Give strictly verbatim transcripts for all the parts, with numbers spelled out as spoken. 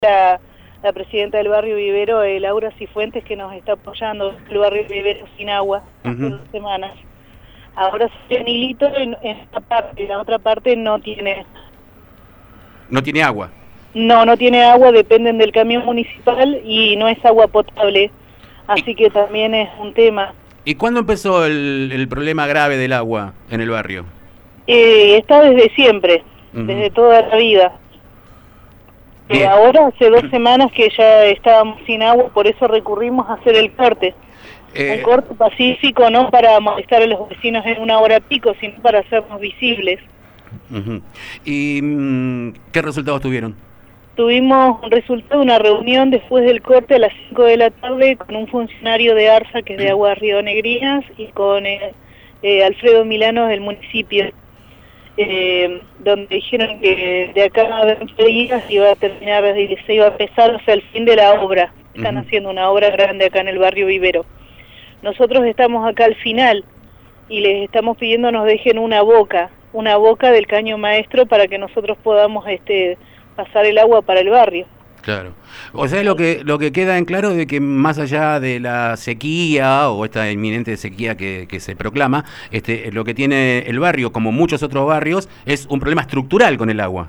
la, la presidenta del barrio Vivero, eh, Laura Cifuentes, que nos está apoyando el barrio Vivero sin agua hace uh-huh. dos semanas. Ahora se tiene hilito en, en esta parte, la otra parte no tiene. ¿No tiene agua? No, no tiene agua, dependen del camión municipal y no es agua potable, así que también es un tema. ¿Y cuándo empezó el, el problema grave del agua en el barrio? Eh, está desde siempre, uh-huh. desde toda la vida. Eh, ahora hace dos semanas que ya estábamos sin agua, por eso recurrimos a hacer el corte. Eh, un corte pacífico, no para molestar a los vecinos en una hora pico, sino para hacernos visibles. Uh-huh. ¿Y mmm, qué resultados tuvieron? Tuvimos un resultado de una reunión después del corte a las cinco de la tarde con un funcionario de ARSA, que es de Aguas Río Negrinas, y con eh, eh, Alfredo Milano del municipio, eh, donde dijeron que de acá a veinte días iba a terminar, se iba a empezar hacia el fin de la obra. Están uh-huh. haciendo una obra grande acá en el barrio Vivero. Nosotros estamos acá al final y les estamos pidiendo nos dejen una boca, una boca del caño maestro para que nosotros podamos este pasar el agua para el barrio. Claro. O sea, lo que lo que queda en claro de que más allá de la sequía o esta inminente sequía que, que se proclama, este lo que tiene el barrio, como muchos otros barrios, es un problema estructural con el agua.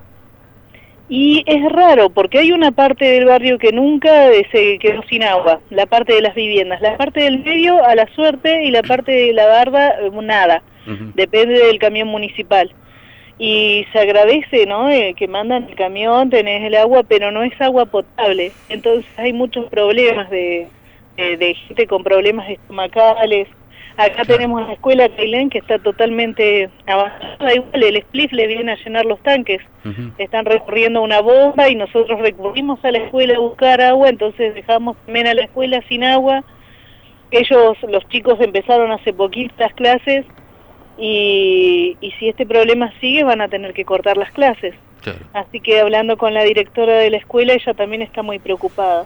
Y es raro, porque hay una parte del barrio que nunca se quedó sin agua, la parte de las viviendas, la parte del medio a la suerte y la parte de la barda nada, uh-huh. depende del camión municipal. Y se agradece, ¿no?, eh, que mandan el camión, tenés el agua, pero no es agua potable, entonces hay muchos problemas de, de, de gente con problemas estomacales. Acá tenemos la escuela Cailén que está totalmente avanzada, igual el spliff le viene a llenar los tanques, uh-huh. están recurriendo a una bomba y nosotros recurrimos a la escuela a buscar agua, entonces dejamos también a la escuela sin agua. Ellos, los chicos empezaron hace poquitas clases y, y si este problema sigue van a tener que cortar las clases. Claro. Así que hablando con la directora de la escuela, ella también está muy preocupada.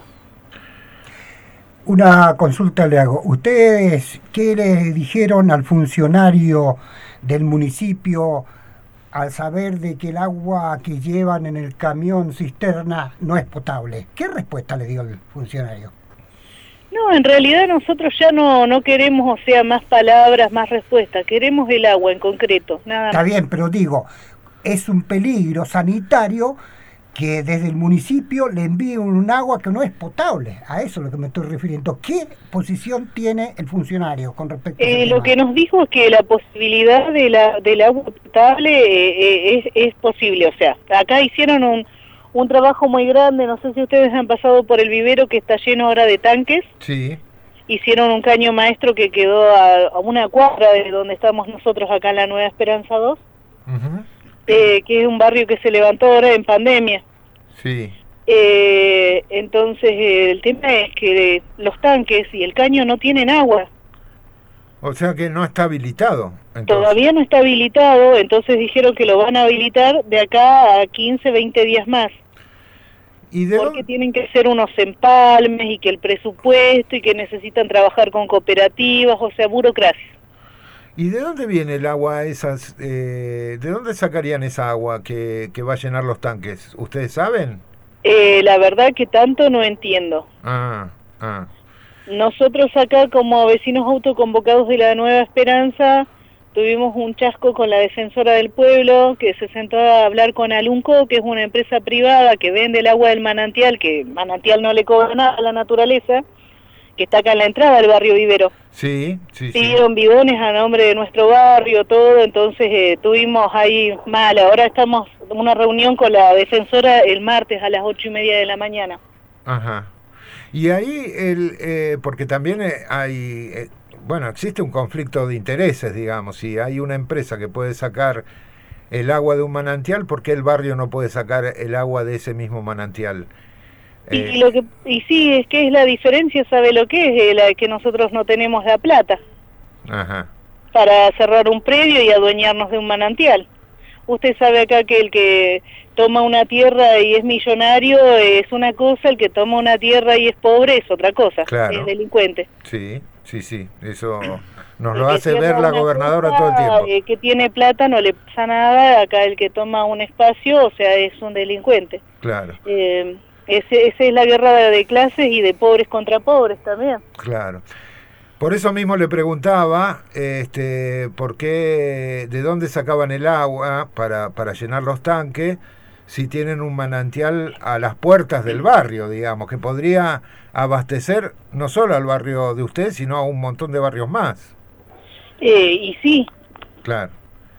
Una consulta le hago. ¿Ustedes qué le dijeron al funcionario del municipio al saber de que el agua que llevan en el camión cisterna no es potable? ¿Qué respuesta le dio el funcionario? No, en realidad nosotros ya no, no queremos, o sea, más palabras, más respuestas. Queremos el agua en concreto, nada más. Está bien, pero digo, es un peligro sanitario que desde el municipio le envíen un agua que no es potable. A eso es lo que me estoy refiriendo. ¿Qué posición tiene el funcionario con respecto a eh, eso? Lo que nos dijo es que la posibilidad de la del agua potable eh, es, es posible. O sea, acá hicieron un, un trabajo muy grande. No sé si ustedes han pasado por el vivero que está lleno ahora de tanques. Sí. Hicieron un caño maestro que quedó a, a una cuadra de donde estamos nosotros acá en la Nueva Esperanza dos. Uh-huh. Eh, que es un barrio que se levantó ahora en pandemia. Sí. Eh, entonces eh, el tema es que los tanques y el caño no tienen agua. O sea que no está habilitado. Entonces. Todavía no está habilitado, entonces dijeron que lo van a habilitar de acá a quince, veinte días más. ¿Y de porque dónde? Tienen que ser unos empalmes y que el presupuesto y que necesitan trabajar con cooperativas, o sea, burocracia. ¿Y de dónde viene el agua esas? Eh, ¿De dónde sacarían esa agua que, que va a llenar los tanques? ¿Ustedes saben? Eh, la verdad que tanto no entiendo. Ah, ah. Nosotros acá como vecinos autoconvocados de la Nueva Esperanza tuvimos un chasco con la defensora del pueblo que se sentó a hablar con Alunco, que es una empresa privada que vende el agua del manantial, que manantial no le cobra nada a la naturaleza, que está acá en la entrada del barrio Vivero. Sí, sí, sí. Pidieron bidones a nombre de nuestro barrio, todo, entonces eh, tuvimos ahí mal. Ahora estamos en una reunión con la defensora el martes a las ocho y media de la mañana. Ajá. Y ahí, el eh, porque también hay, eh, bueno, existe un conflicto de intereses, digamos. Si hay una empresa que puede sacar el agua de un manantial, ¿por qué el barrio no puede sacar el agua de ese mismo manantial? Y, eh, lo que, y sí, es que es la diferencia, ¿sabe lo que es? Eh, la que nosotros no tenemos la plata ajá. para cerrar un predio y adueñarnos de un manantial. Usted sabe acá que el que toma una tierra y es millonario es una cosa, el que toma una tierra y es pobre es otra cosa, claro. Es delincuente. Sí, sí, sí, eso nos lo hace ver la gobernadora cosa, todo el tiempo. El que tiene plata no le pasa nada, acá el que toma un espacio, o sea, es un delincuente. Claro. Eh, ese, esa es la guerra de clases y de pobres contra pobres también. Claro. Por eso mismo le preguntaba, este, por qué, de dónde sacaban el agua para, para llenar los tanques, si tienen un manantial a las puertas del barrio, digamos, que podría abastecer no solo al barrio de usted, sino a un montón de barrios más. Eh, y sí. Claro.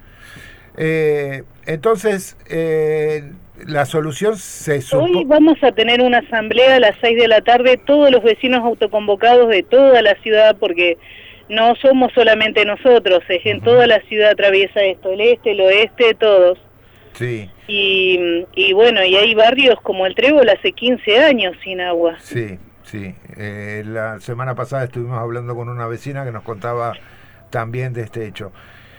Eh, entonces, eh, la solución se supo... Hoy vamos a tener una asamblea a las seis de la tarde, todos los vecinos autoconvocados de toda la ciudad, porque no somos solamente nosotros, es en uh-huh. toda la ciudad atraviesa esto, el este, el oeste, todos. Sí. Y, y bueno, y hay barrios como el Trébol hace quince años sin agua. Sí, sí. Eh, la semana pasada estuvimos hablando con una vecina que nos contaba también de este hecho.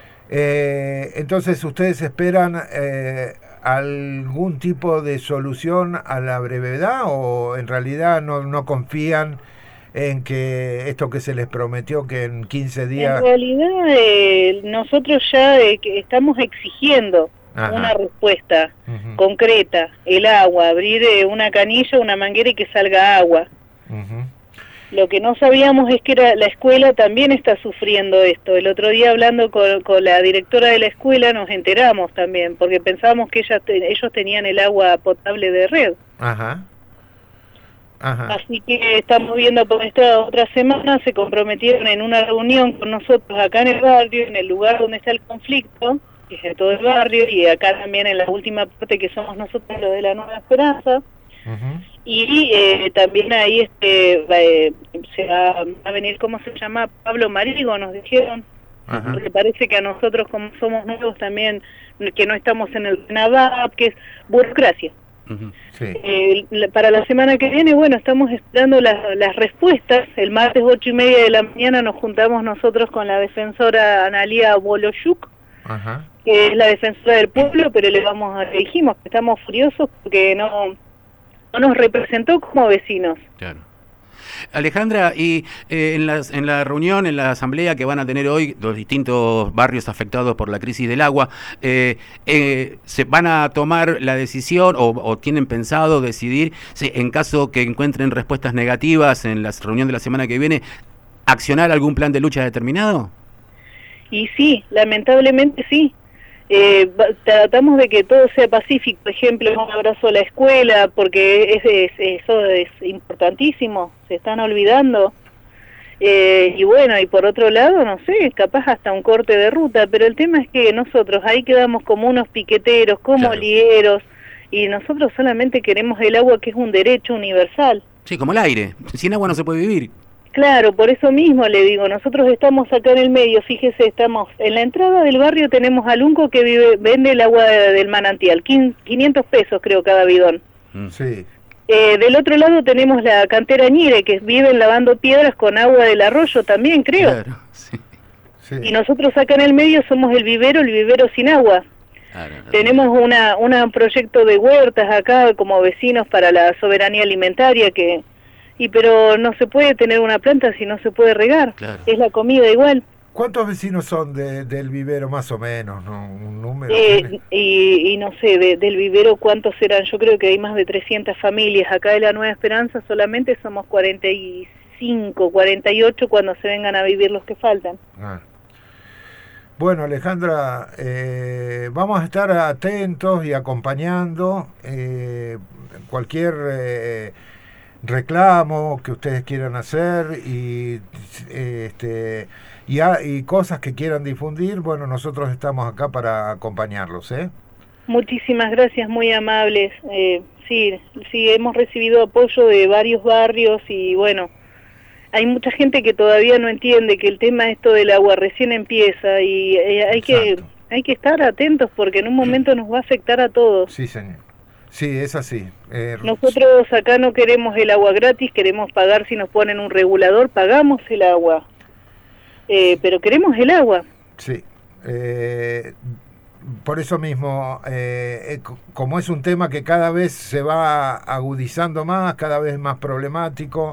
Eh, entonces, ¿ustedes esperan eh, algún tipo de solución a la brevedad o en realidad no, no confían en que esto que se les prometió que en quince días... En realidad eh, nosotros ya eh, que estamos exigiendo Ajá. una respuesta uh-huh. concreta, el agua, abrir eh, una canilla, una manguera y que salga agua. Uh-huh. Lo que no sabíamos es que era, la escuela también está sufriendo esto. El otro día hablando con, con la directora de la escuela nos enteramos también, porque pensábamos que ella, ellos tenían el agua potable de red. Ajá. Ajá. Así que estamos viendo por esta otra semana, se comprometieron en una reunión con nosotros acá en el barrio, en el lugar donde está el conflicto, que es en todo el barrio, y acá también en la última parte que somos nosotros, los de la Nueva Esperanza. Uh-huh. Y eh, también ahí este eh, se va a venir, ¿cómo se llama? Pablo Marigo, nos dijeron. Uh-huh. Porque parece que a nosotros, como somos nuevos también, que no estamos en el NAVAP, que es burocracia. Uh-huh. Sí. Eh, la, para la semana que viene, bueno, estamos esperando las, las respuestas. El martes ocho y media de la mañana nos juntamos nosotros con la defensora Analia Boloyuk, uh-huh. que es la defensora del pueblo, pero le vamos a, le dijimos que estamos furiosos porque no... no nos representó como vecinos. Claro. Alejandra, y eh, en, las, en la reunión, en la asamblea que van a tener hoy los distintos barrios afectados por la crisis del agua, eh, eh, ¿se van a tomar la decisión o, o tienen pensado decidir, si, en caso que encuentren respuestas negativas en la reunión de la semana que viene, accionar algún plan de lucha determinado? Y sí, lamentablemente sí. Eh, tratamos de que todo sea pacífico, por ejemplo, un abrazo a la escuela, porque es, es, eso es importantísimo, se están olvidando. Eh, y bueno, y por otro lado, no sé, capaz hasta un corte de ruta, pero el tema es que nosotros ahí quedamos como unos piqueteros, como claro. ligueros, y nosotros solamente queremos el agua, que es un derecho universal. Sí, como el aire, sin agua no se puede vivir. Claro, por eso mismo le digo, nosotros estamos acá en el medio, fíjese, estamos en la entrada del barrio, tenemos al Unco que vive, vende el agua de, del manantial, quinientos pesos creo cada bidón. Sí. Eh, del otro lado tenemos la cantera Ñire, que viven lavando piedras con agua del arroyo también, creo. Claro, sí. Sí. Y nosotros acá en el medio somos el vivero, el vivero sin agua. Claro, claro. Tenemos una, una proyecto de huertas acá como vecinos para la soberanía alimentaria que... Y pero no se puede tener una planta si no se puede regar, claro. es la comida igual. ¿Cuántos vecinos son de, del vivero más o menos? ¿No? ¿Un número? Eh, y, y no sé, de, del vivero cuántos serán, yo creo que hay más de trescientas familias. Acá de la Nueva Esperanza solamente somos cuarenta y cinco, cuarenta y ocho cuando se vengan a vivir los que faltan. Ah. Bueno, Alejandra, eh, vamos a estar atentos y acompañando eh, cualquier... Eh, reclamo que ustedes quieran hacer y este y, a, y cosas que quieran difundir, bueno, nosotros estamos acá para acompañarlos, ¿eh? Muchísimas gracias, muy amables. Eh, sí, sí, hemos recibido apoyo de varios barrios y bueno, hay mucha gente que todavía no entiende que el tema esto del agua recién empieza y eh, hay Exacto. que hay que estar atentos porque en un momento nos va a afectar a todos. Sí, señor. Sí, es así. Eh, Nosotros acá no queremos el agua gratis, queremos pagar si nos ponen un regulador, pagamos el agua, eh, pero queremos el agua. Sí, eh, por eso mismo, eh, como es un tema que cada vez se va agudizando más, cada vez más problemático,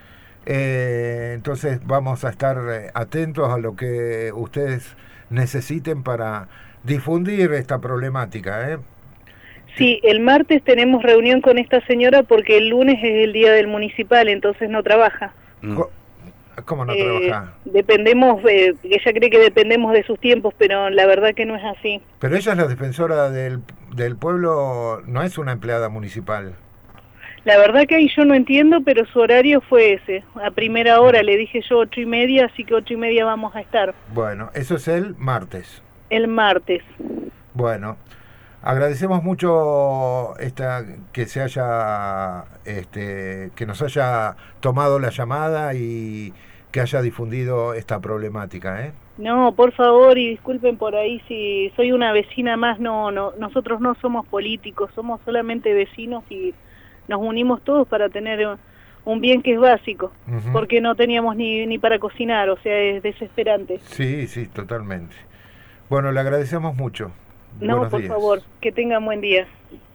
eh, entonces vamos a estar atentos a lo que ustedes necesiten para difundir esta problemática, ¿eh? Sí, el martes tenemos reunión con esta señora porque el lunes es el día del municipal, entonces no trabaja. Mm. ¿Cómo no Eh, trabaja? Dependemos, eh, ella cree que dependemos de sus tiempos, pero la verdad que no es así. Pero ella es la defensora del, del pueblo, no es una empleada municipal. La verdad que ahí yo no entiendo, pero su horario fue ese. A primera hora le dije yo ocho y media, así que ocho y media vamos a estar. Bueno, eso es el martes. El martes. Bueno, agradecemos mucho esta que se haya, este, que nos haya tomado la llamada y que haya difundido esta problemática, ¿eh? No, por favor, y disculpen por ahí si soy una vecina más, no, no, nosotros no somos políticos, somos solamente vecinos y nos unimos todos para tener un bien que es básico, Uh-huh. porque no teníamos ni, ni para cocinar, o sea, es desesperante. Sí, sí, totalmente. Bueno, le agradecemos mucho. No, Buenos por días. favor, que tengan buen día.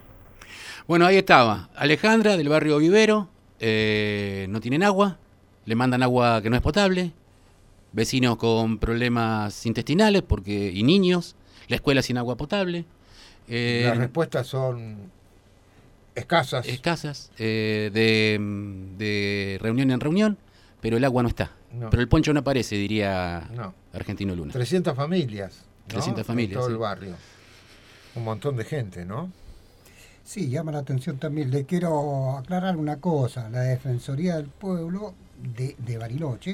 Bueno, ahí estaba. Alejandra, del barrio Vivero. Eh, no tienen agua. Le mandan agua que no es potable. Vecinos con problemas intestinales porque y niños. La escuela sin agua potable. Eh, Las respuestas son escasas. escasas. Eh, de, de reunión en reunión. Pero el agua no está. No. Pero el poncho no aparece, diría No. Argentino Luna. trescientas familias. ¿no? trescientas familias, En todo sí. el barrio. Un montón de gente, ¿no? Sí, llama la atención también. Le quiero aclarar una cosa. La Defensoría del Pueblo de, de Bariloche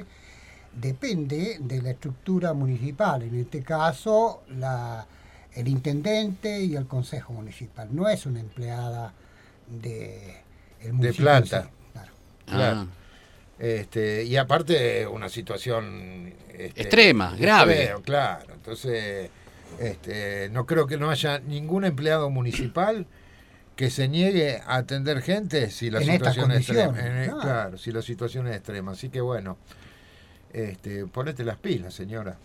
depende de la estructura municipal. En este caso, la, el intendente y el consejo municipal. No es una empleada de, el municipio planta. en sí, claro. Claro. Ah. Este, y aparte una situación este, Extrema, grave. extrema, claro. Entonces, este, no creo que no haya ningún empleado municipal que se niegue a atender gente si la En estas situación es extrema. condiciones, En- claro. claro, si la situación es extrema. Así que bueno, este, ponete las pilas, señora.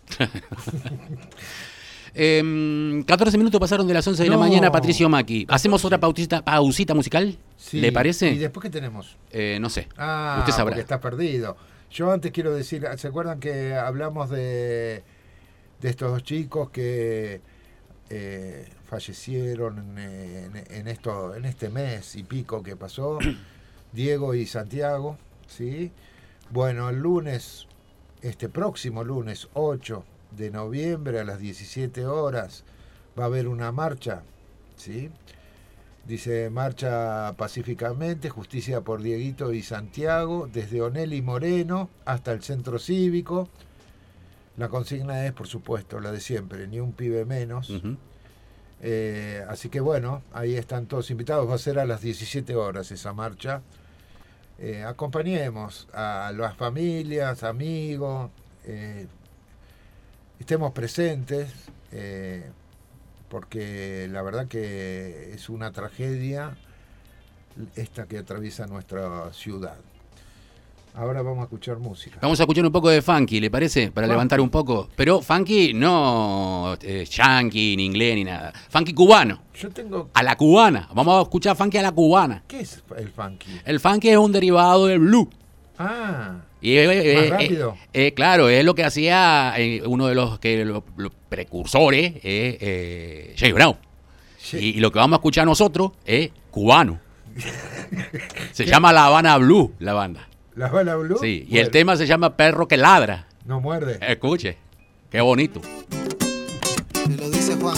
Eh, catorce minutos pasaron de las once de la No. mañana, Patricio Maki. ¿Hacemos otra pautita, pausita musical? Sí. ¿Le parece? ¿Y después qué tenemos? Eh, no sé. Ah, Usted sabrá. porque está perdido. Yo antes quiero decir, ¿se acuerdan que hablamos de, de estos dos chicos que eh, fallecieron en, en, en esto, en este mes y pico que pasó? Diego y Santiago, ¿sí? Bueno, el lunes, este próximo lunes ocho de noviembre a las diecisiete horas va a haber una marcha, ¿sí? Dice, marcha pacíficamente, justicia por Dieguito y Santiago, desde Onelli Moreno hasta el centro cívico. La consigna es, por supuesto, la de siempre, ni un pibe menos. Ujú. Eh, así que bueno, ahí están todos invitados, va a ser a las diecisiete horas esa marcha. Eh, acompañemos a las familias, amigos, eh, estemos presentes, eh, porque la verdad que es una tragedia esta que atraviesa nuestra ciudad. Ahora vamos a escuchar música. Vamos a escuchar un poco de funky, ¿le parece? Para Funky. levantar un poco. Pero funky no eh, yankee, ni inglés, ni nada. Funky cubano. Yo tengo... A la cubana. Vamos a escuchar funky a la cubana. ¿Qué es el funky? El funky es un derivado del blues. Ah, Y, eh, ¿más eh, rápido? eh, eh, claro, es lo que hacía eh, uno de los, que, los, los precursores, eh, eh, James Brown. sí. Y, y lo que vamos a escuchar nosotros es cubano. Se llama La Habana Blue, la banda. ¿La bala blue? Sí, y Bueno, el tema se llama Perro que ladra. no muerde. Escuche, qué bonito. Me lo dice Juan.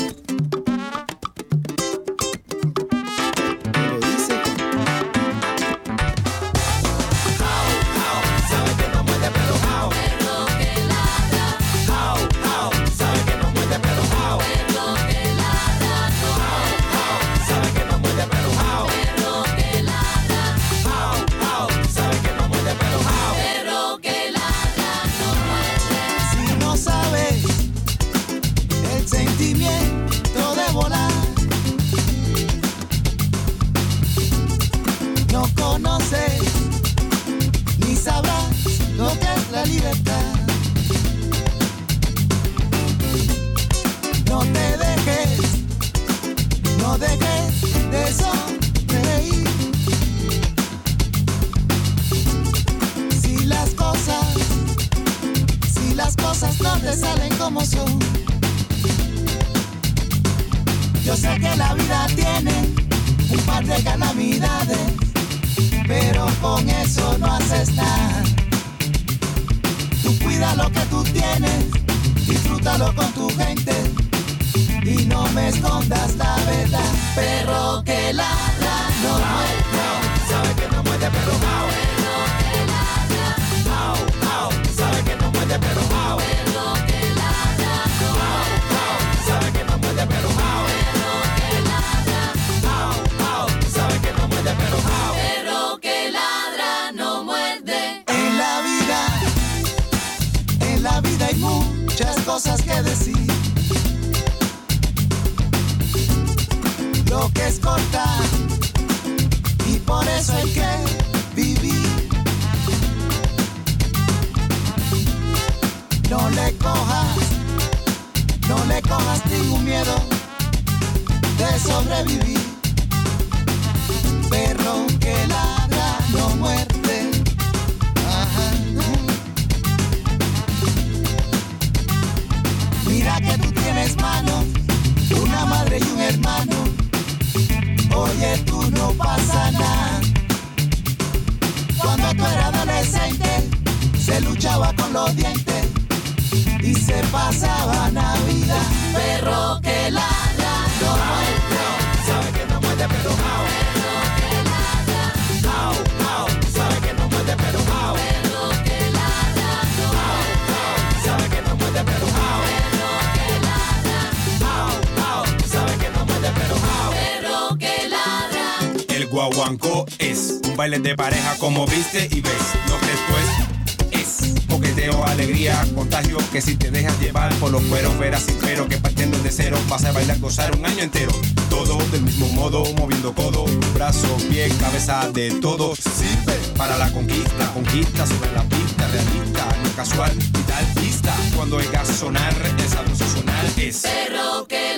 Me lo dice Juan. Si no sabe el sentimiento de volar, no conoce ni sabrá lo que es la libertad. No te dejes, no dejes de sonreír. Si las cosas Si las cosas no te salen como son, yo sé que la vida tiene un par de calamidades, pero con eso no haces nada. Tú cuida lo que tú tienes, disfrútalo con tu gente y no me escondas la verdad. Perro que ladra no muerde, sabe que no muerde pero mau. Perro que ladra, mau, mau, sabe que no muerde pero mau. Perro que ladra, mau, mau, sabe que no muerde pero mau. Perro que ladra, mau, mau, sabe que no muerde pero mau. Perro que ladra no muerde. En la vida, en la vida hay muchas cosas que decir. Lo que es corta y por eso hay que vivir. No le cojas, no le cojas ningún miedo de sobrevivir. Perro que ladra no muerde. Ajá. Mira que tú tienes manos, una madre y un hermano. Oye, tú no pasa nada. Cuando tú eras adolescente, se luchaba con los dientes y se pasaba Navidad. Perro que ladra no muerde, sabe que no muerde pero mau. Perro que ladra, mau, mau, sabe que no muerde pero mau. Perro que ladra no muerde, sabe que no muerde pero mau. Perro que ladra, mau, mau, sabe que no muerde pero mau. Perro que ladra. El guaguancó es un baile de pareja como viste y ves. Lo que después es coqueteo, alegría, contagio, que si te dejas llevar por los cueros verás espero que partiendo de cero vas a bailar, gozar un año entero. Todo del mismo modo, moviendo codo, brazo, pie, cabeza, de todo sirve para la conquista. Conquista sobre la pista, realista, no casual, vital, lista. Cuando oigas sonar, el sabroso sonar es perro que